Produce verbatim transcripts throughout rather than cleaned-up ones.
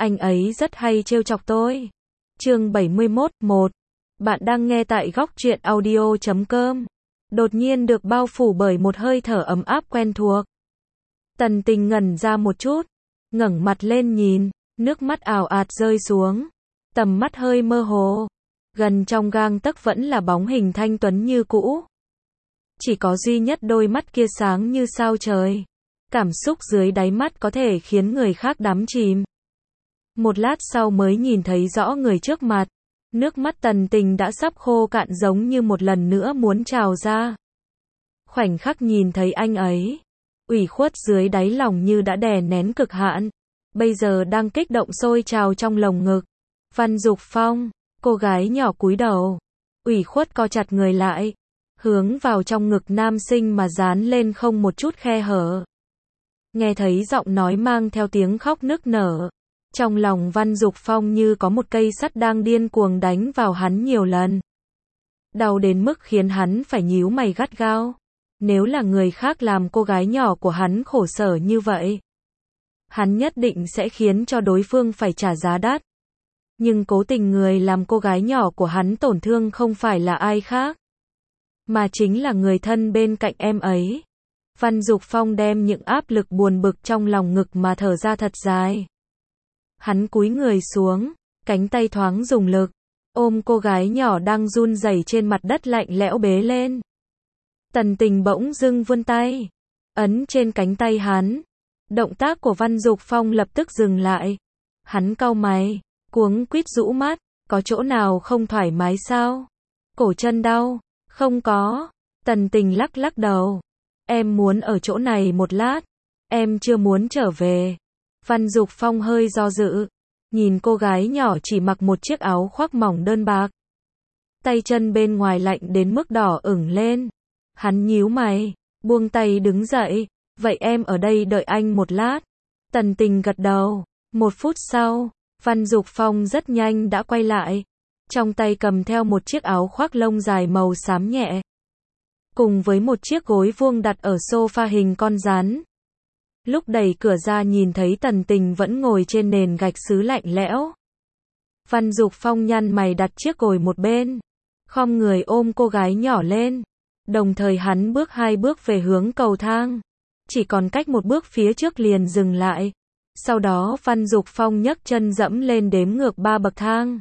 anh ấy rất hay trêu chọc tôi. Chương bảy mươi mốt, một. Bạn đang nghe tại góc truyện audio chấm com. Đột nhiên được bao phủ bởi một hơi thở ấm áp quen thuộc. Tần Tình ngẩn ra một chút, ngẩng mặt lên nhìn, nước mắt ào ạt rơi xuống, tầm mắt hơi mơ hồ, gần trong gang tấc vẫn là bóng hình thanh tuấn như cũ. Chỉ có duy nhất đôi mắt kia sáng như sao trời. Cảm xúc dưới đáy mắt có thể khiến người khác đắm chìm. Một lát sau mới nhìn thấy rõ người trước mặt. Nước mắt Tần Tình đã sắp khô cạn giống như một lần nữa muốn trào ra. Khoảnh khắc nhìn thấy anh ấy, ủy khuất dưới đáy lòng như đã đè nén cực hạn, bây giờ đang kích động sôi trào trong lồng ngực. Văn Dục Phong, cô gái nhỏ cúi đầu, ủy khuất co chặt người lại, hướng vào trong ngực nam sinh mà dán lên không một chút khe hở. Nghe thấy giọng nói mang theo tiếng khóc nức nở, trong lòng Văn Dục Phong như có một cây sắt đang điên cuồng đánh vào hắn nhiều lần. Đau đến mức khiến hắn phải nhíu mày gắt gao. Nếu là người khác làm cô gái nhỏ của hắn khổ sở như vậy, hắn nhất định sẽ khiến cho đối phương phải trả giá đắt. Nhưng cố tình người làm cô gái nhỏ của hắn tổn thương không phải là ai khác, mà chính là người thân bên cạnh em ấy. Văn Dục Phong đem những áp lực buồn bực trong lòng ngực mà thở ra thật dài. Hắn cúi người xuống, cánh tay thoáng dùng lực, ôm cô gái nhỏ đang run rẩy trên mặt đất lạnh lẽo bế lên. Tần Tình bỗng dưng vươn tay, ấn trên cánh tay hắn. Động tác của Văn Dục Phong lập tức dừng lại. Hắn cau mày, cuống quýt rũ mắt, có chỗ nào không thoải mái sao? Cổ chân đau? Không có. Tần Tình lắc lắc đầu. Em muốn ở chỗ này một lát, em chưa muốn trở về. Văn Dục Phong hơi do dự, nhìn cô gái nhỏ chỉ mặc một chiếc áo khoác mỏng đơn bạc. Tay chân bên ngoài lạnh đến mức đỏ ửng lên. Hắn nhíu mày, buông tay đứng dậy, vậy em ở đây đợi anh một lát. Tần Tình gật đầu. Một phút sau, Văn Dục Phong rất nhanh đã quay lại, trong tay cầm theo một chiếc áo khoác lông dài màu xám nhẹ, cùng với một chiếc gối vuông đặt ở sofa hình con rắn. Lúc đẩy cửa ra nhìn thấy Tần Tình vẫn ngồi trên nền gạch sứ lạnh lẽo. Văn Dục Phong nhăn mày đặt chiếc gối một bên, khom người ôm cô gái nhỏ lên. Đồng thời hắn bước hai bước về hướng cầu thang, chỉ còn cách một bước phía trước liền dừng lại. Sau đó Văn Dục Phong nhấc chân dẫm lên đếm ngược ba bậc thang,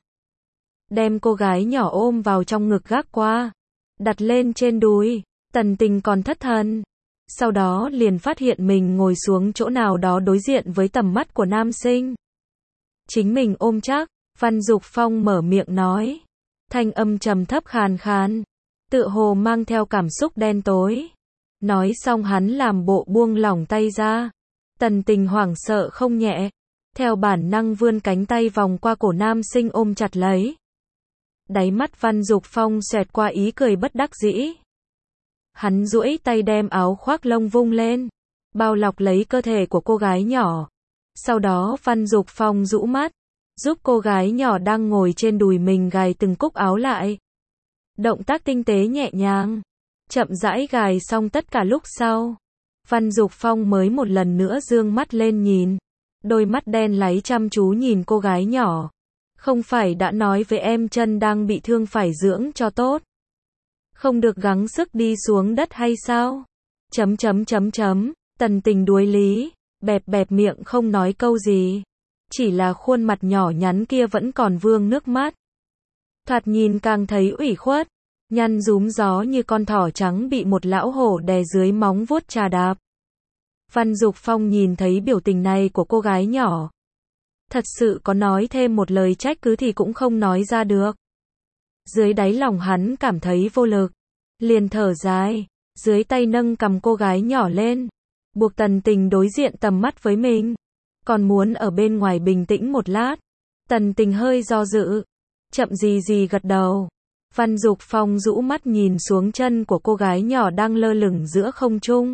đem cô gái nhỏ ôm vào trong ngực gác qua, đặt lên trên đùi. Tần Tình còn thất thần, sau đó liền phát hiện mình ngồi xuống chỗ nào đó đối diện với tầm mắt của nam sinh. Chính mình ôm chắc. Văn Dục Phong mở miệng nói, thanh âm trầm thấp khàn khàn, tựa hồ mang theo cảm xúc đen tối. Nói xong hắn làm bộ buông lỏng tay ra. Tần Tình hoảng sợ không nhẹ, theo bản năng vươn cánh tay vòng qua cổ nam sinh ôm chặt lấy. Đáy mắt Văn Dục Phong xẹt qua ý cười bất đắc dĩ. Hắn duỗi tay đem áo khoác lông vung lên, bao lọc lấy cơ thể của cô gái nhỏ. Sau đó Văn Dục Phong rũ mắt, giúp cô gái nhỏ đang ngồi trên đùi mình gài từng cúc áo lại. Động tác tinh tế nhẹ nhàng, chậm rãi gài xong tất cả lúc sau, Văn Dục Phong mới một lần nữa dương mắt lên nhìn. Đôi mắt đen láy chăm chú nhìn cô gái nhỏ. Không phải đã nói với em chân đang bị thương phải dưỡng cho tốt, không được gắng sức đi xuống đất hay sao? Chấm chấm chấm chấm. Tần Tình đuối lý, bẹp bẹp miệng không nói câu gì. Chỉ là khuôn mặt nhỏ nhắn kia vẫn còn vương nước mắt. Thoạt nhìn càng thấy ủy khuất, nhăn rúm gió như con thỏ trắng bị một lão hổ đè dưới móng vuốt trà đạp. Văn Dục Phong nhìn thấy biểu tình này của cô gái nhỏ, thật sự có nói thêm một lời trách cứ thì cũng không nói ra được. Dưới đáy lòng hắn cảm thấy vô lực, liền thở dài, dưới tay nâng cầm cô gái nhỏ lên, buộc Tần Tình đối diện tầm mắt với mình. Còn muốn ở bên ngoài bình tĩnh một lát. Tần Tình hơi do dự, chậm gì gì gật đầu. Văn Dục Phong rũ mắt nhìn xuống chân của cô gái nhỏ đang lơ lửng giữa không trung.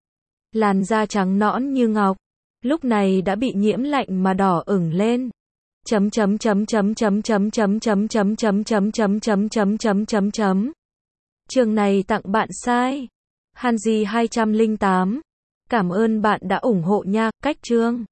Làn da trắng nõn như ngọc, lúc này đã bị nhiễm lạnh mà đỏ ửng lên. Chấm chấm chấm chấm chấm chấm chấm chấm chấm chấm chấm chấm chấm chấm chấm chấm chấm. Chương này tặng bạn sai. Hanji hai không tám. Cảm ơn bạn đã ủng hộ nha. Cách chương